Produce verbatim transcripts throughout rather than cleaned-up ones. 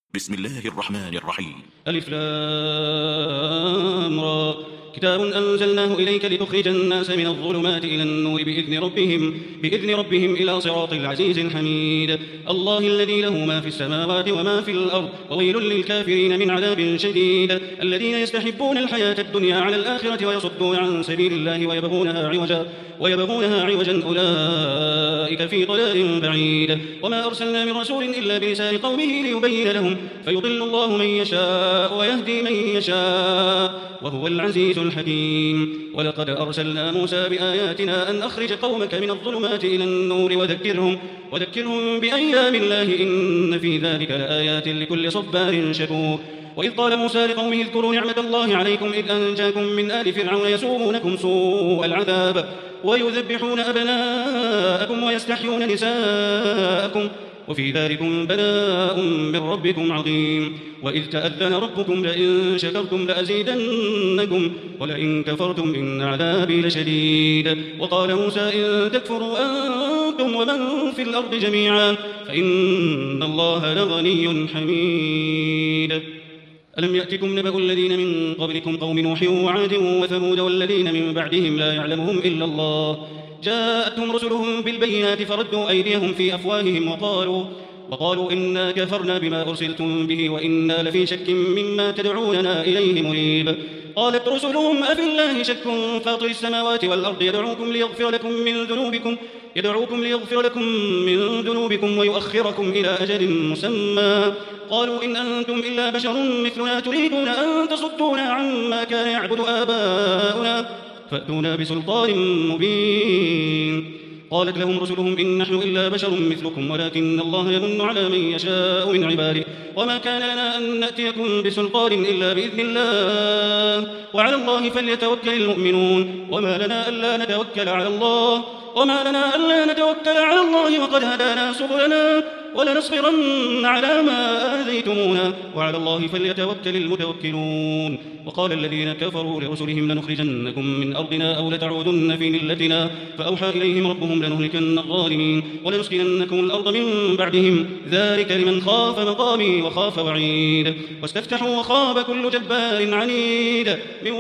بسم الله الرحمن الرحيم. ألف لام را كتاب أنزلناه إليك لتخرج الناس من الظلمات إلى النور بإذن ربهم, بإذن ربهم إلى صراط العزيز الحميد. الله الذي له ما في السماوات وما في الأرض وويل للكافرين من عذاب شديد. الذين يستحبون الحياة الدنيا على الآخرة ويصدون عن سبيل الله ويبغونها عوجا, ويبغونها عوجا أولئك في ضلال بعيد. وما أرسلنا من رسول إلا بلسان قومه ليبين لهم فيضل الله من يشاء ويهدي من يشاء وهو العزيز الحكيم. ولقد أرسلنا موسى بآياتنا أن أخرج قومك من الظلمات إلى النور وذكرهم, وذكرهم بأيام الله إن في ذلك لآيات لكل صبار شكور. وإذ قال موسى لقومه اذكروا نعمة الله عليكم إذ أنجاكم من آل فرعون يسومونكم سوء العذاب ويذبحون أبناءكم ويستحيون نساءكم وفي ذلكم بلاء من ربكم عظيم. وإذ تأذن ربكم لئن شكرتم لأزيدنكم ولئن كفرتم إن عذابي لشديد. وقال موسى إن تكفروا أنتم ومن في الأرض جميعا فإن الله لغني حميد. ألم يأتكم نبأ الذين من قبلكم قوم نوح وعاد وثمود والذين من بعدهم لا يعلمهم إلا الله جاءتهم رسلهم بالبينات فردوا أيديهم في أفواههم وقالوا, وقالوا إنا كفرنا بما أرسلتم به وإنا لفي شك مما تدعوننا إليه مريب. قالت رسلهم أفي الله شك فاطر السماوات والأرض يدعوكم ليغفر لكم من ذنوبكم يدعوكم ليغفر لكم من ذنوبكم ويؤخركم إلى أجل مسمى قالوا إن أنتم إلا بشر مثلنا تريدون أن تصدونا عما كان يعبد آباؤنا فأتونا بسلطان مبين. قالت لهم رسلهم إن نحن إلا بشر مثلكم ولكن الله يمن على من يشاء من عباده وما كان لنا أن نأتيكم بسلطان إلا بإذن الله وعلى الله فليتوكل المؤمنون. وما لنا ألا نتوكل على الله وما لنا ألا نتوكل على الله وقد هدانا سبلنا ولنصبرن على ما آذيتمونا وعلى الله فليتوكل المتوكلون. وقال الذين كفروا لرسلهم لنخرجنكم من أرضنا أو لتعودن في ملتنا فأوحى إليهم ربهم لنهلكن الظالمين ولنسكننكم الأرض من بعدهم ذلك لمن خاف مقامي وخاف وعيد. واستفتحوا وخاب كل جبار عنيد من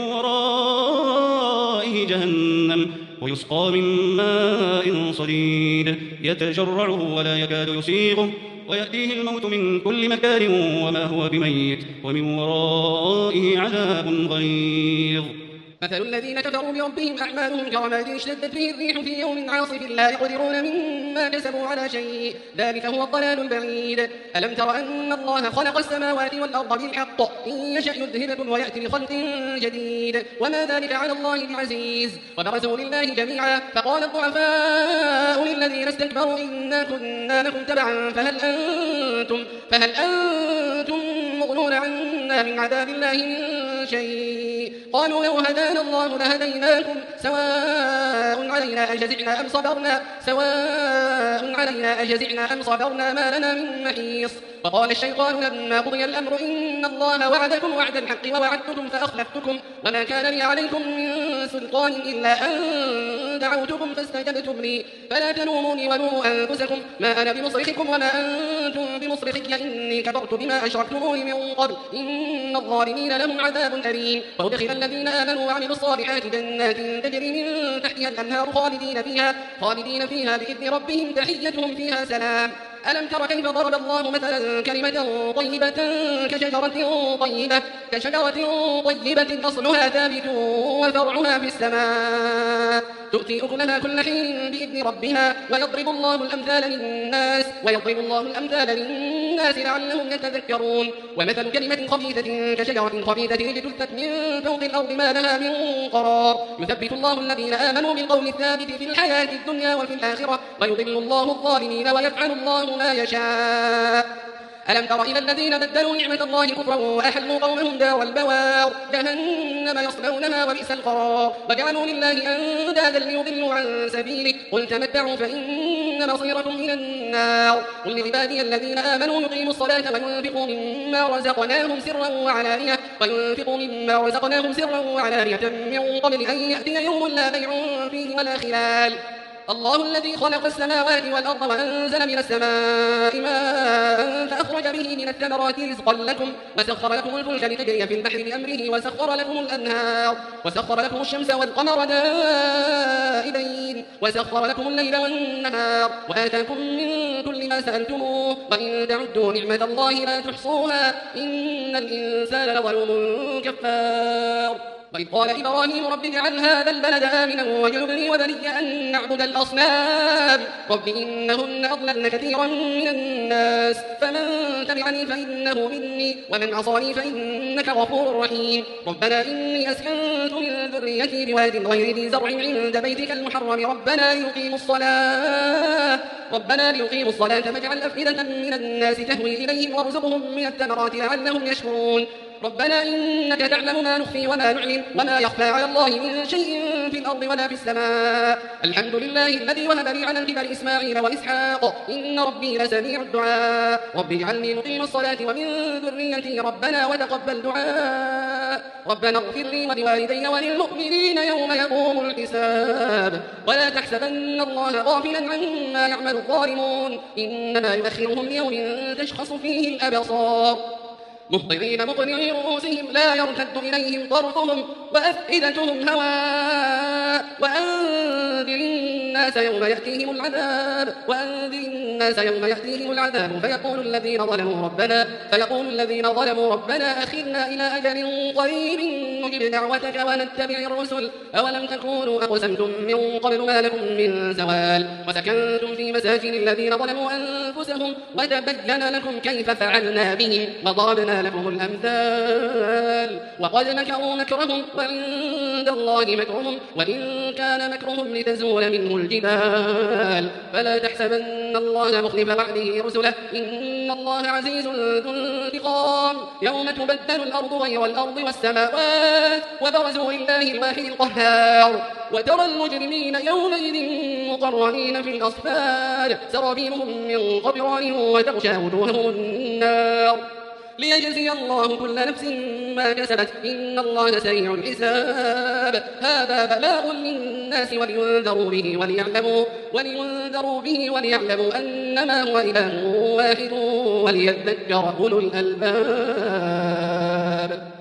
ورائه جهنم ويسقى من ماء صديد يتجرعه ولا يكاد يسيغه ويأتيه الموت من كل مكان وما هو بميت ومن ورائه عذاب غليظ. مثل الذين كفروا بربهم أعمالهم كرماد اشتدت به الريح في يوم عاصف لا يقدرون مما كسبوا على شيء ذلك هو الضلال البعيد. ألم تر أن الله خلق السماوات والأرض بالحق إن يشأ يذهبكم ويأتي بخلق جديد وما ذلك على الله بعزيز. وبرزوا لله جميعا فقال الضعفاء للذين استكبروا إنا كنا لكم تبعا فهل أنتم, فهل أنتم مغنون عنا من عذاب الله من شيء قالوا لو هدانا الله لهديناكم سواء علينا أجزعنا أم صبرنا سواء علينا أجزعنا أم صبرنا ما لنا من محيص. وقال الشيطان لما قضي الأمر إن الله وعدكم وعد الحق ووعدتكم فأخلفتكم وما كان لي عليكم من سلطان إلا أن دعوتكم فاستجبتم لي فلا تلوموني ولوموا أنفسكم ما أنا بمصرخكم وما أنتم بمصرخي إني كفرت بما أشركتموني من قبل إن الظالمين لهم عذاب أليم. وأدخل الذين آمنوا وعملوا الصالحات جنات تجري من تحتها الأنهار خالدين فيها, خالدين فيها بإذن ربهم تحيتهم فيها سلام. ألم تر كيف ضرب الله مثلا كلمة طيبة كشجرة طيبة, كشجرة طيبة أصلها ثابت وفرعها في السماء تؤتي أكلها كل حين بإذن ربها ويضرب الله الأمثال للناس ويضرب الله الأمثال للناس لعلهم يتذكرون. ومثل كلمة خبيثة كشجرة خبيثة اجتثت من فوق الأرض ما لها من قرار يثبت الله الذين آمنوا بالقول الثابت في الحياة الدنيا وفي الآخرة ويضل الله الظالمين ويفعل الله ما يشاء. ألم تر إلى الذين بدلوا نعمة الله كفرا وأحلوا قومهم دار البوار جهنم يصلونها وبئس القرار وجعلوا لله أندادا ليضلوا عن سبيله قل تمتعوا فإن مصيركم إلى النار. قل لعبادي الذين آمنوا يقيموا الصلاة وينفقوا مما رزقناهم سرا وعلانية وينفقوا مما رزقناهم سرا وعلانية من قبل أن يأتي يوم لا بيع فيه ولا خلال الله الذي خلق السماوات والأرض وأنزل من السماء ماء فأخرج به من الثمرات رزقا لكم وسخر لكم الفلك لتجري في البحر بأمره وسخر لكم الأنهار وسخر لكم الشمس والقمر دائبين وسخر لكم الليل والنهار وآتاكم من كل ما سألتموه وإن تعدوا نعمة الله لا تحصوها إن الإنسان لظلوم كفار. وإذ قال إبراهيم رب اجعل هذا البلد آمنا واجنبني وبني أن نعبد الأصنام رب إنهن أضللن كثيرا من الناس فمن تبعني فإنه مني ومن عصاني فإنك غفور رحيم. ربنا إني أسكنت من ذريتي بواد غير ذي زرع عند بيتك المحرم ربنا ليقيموا الصلاة ربنا ليقيموا الصلاة فاجعل أفئدة من الناس تهوي إليهم وارزقهم من الثمرات لعلهم يشكرون. ربنا إنك تعلم ما نخفي وما نعلن وما يخفى على الله من شيء في الأرض ولا في السماء. الحمد لله الذي وهب لي على الكبر إسماعيل وإسحاق إن ربي لسميع الدعاء. رب اجعلني مقيم الصلاة ومن ذريتي ربنا وتقبل دعاء. ربنا اغفر لي ولوالدي وللمؤمنين يوم يقوم الحساب. ولا تحسبن الله غافلا عما يعمل الظالمون إنما يؤخرهم ليوم تشخص فيه الأبصار مهطعين مقنعي رؤوسهم لا يرتد إليهم طرفهم وأفئدتهم هواء. وأنذر الناس يوم يأتيهم العذاب وأنذر الناس يوم يأتيهم العذاب فيقول الذين ظلموا ربنا فيقول الذين ظلموا ربنا أخرنا إلى أجل قريب نجب دعوتك ونتبع الرسل أولم تكونوا أقسمتم من قبل ما لكم من زوال وسكنتم في مساكن الذين ظلموا أنفسهم وتبين لكم كيف فعلنا بهم وضربنا لكم الأمثال وقد مكروا مكرهم وعند الله مكرهم وإن كان مكرهم لتزول منه الجبال. فلا تحسبن الله مخلف وعده رسله إن الله عزيز ذو انتقام. يوم تبدل الأرض غير الأرض والسماوات وبرزوا لله الواحد القهار وترى المجرمين يومئذ مقرنين في الأصفاد سرابيلهم من قطران وتغشى وجوههم النار ليجزي الله كل نفس ما كسبت إن الله سريع الحساب. هذا بلاغ للناس ولينذروا به وليعلموا, ولينذروا به وليعلموا أنما هو إله واحد وليذكر أولو الألباب.